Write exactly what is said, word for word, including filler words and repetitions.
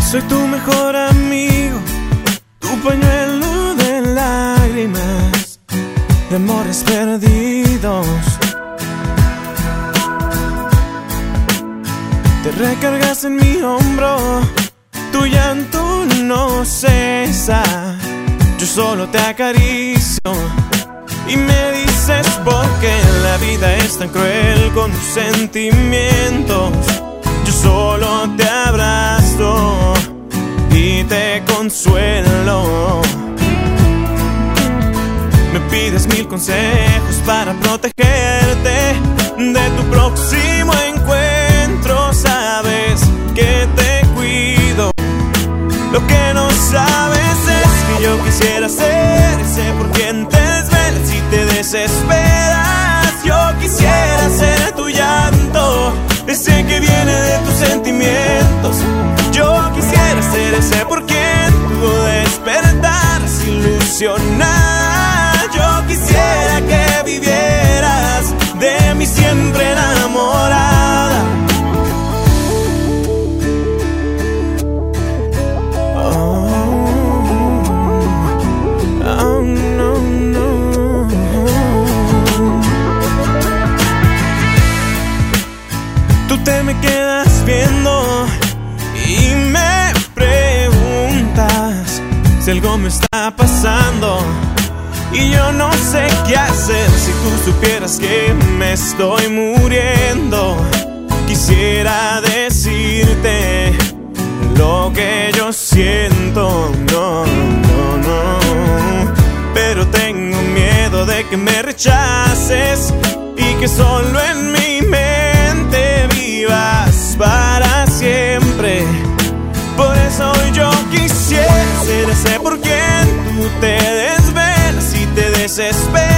Soy tu mejor amigo, tu pañuelo de lágrimas, de amores perdidos. Te recargas en mi hombro, tu llanto no cesa. Yo solo te acaricio y me dices por qué la vida es tan cruel con tus sentimientos. Yo solo te abrazo y te consuelo. Me pides mil consejos para protegerte de tu próximo encuentro. Sabes que te cuido. Lo que no sabes es que yo quisiera ser ese por quien te desvelas y te desesperas. Yo quisiera ser tu llanto, ese que viene de tus sentimientos. Yo quisiera ser ese por quien tú despertaras ilusionada. Yo quisiera que vivieras de mí siempre enamorada. Te me quedas viendo y me preguntas si algo me está pasando y yo no sé qué hacer. Si tú supieras que me estoy muriendo, quisiera decirte lo que yo siento. No, no, no, pero tengo miedo de que me rechaces y que solo en mi mente vivas para siempre. Por eso yo quisiera ser ese por quien tú te desvelas y te desesperas.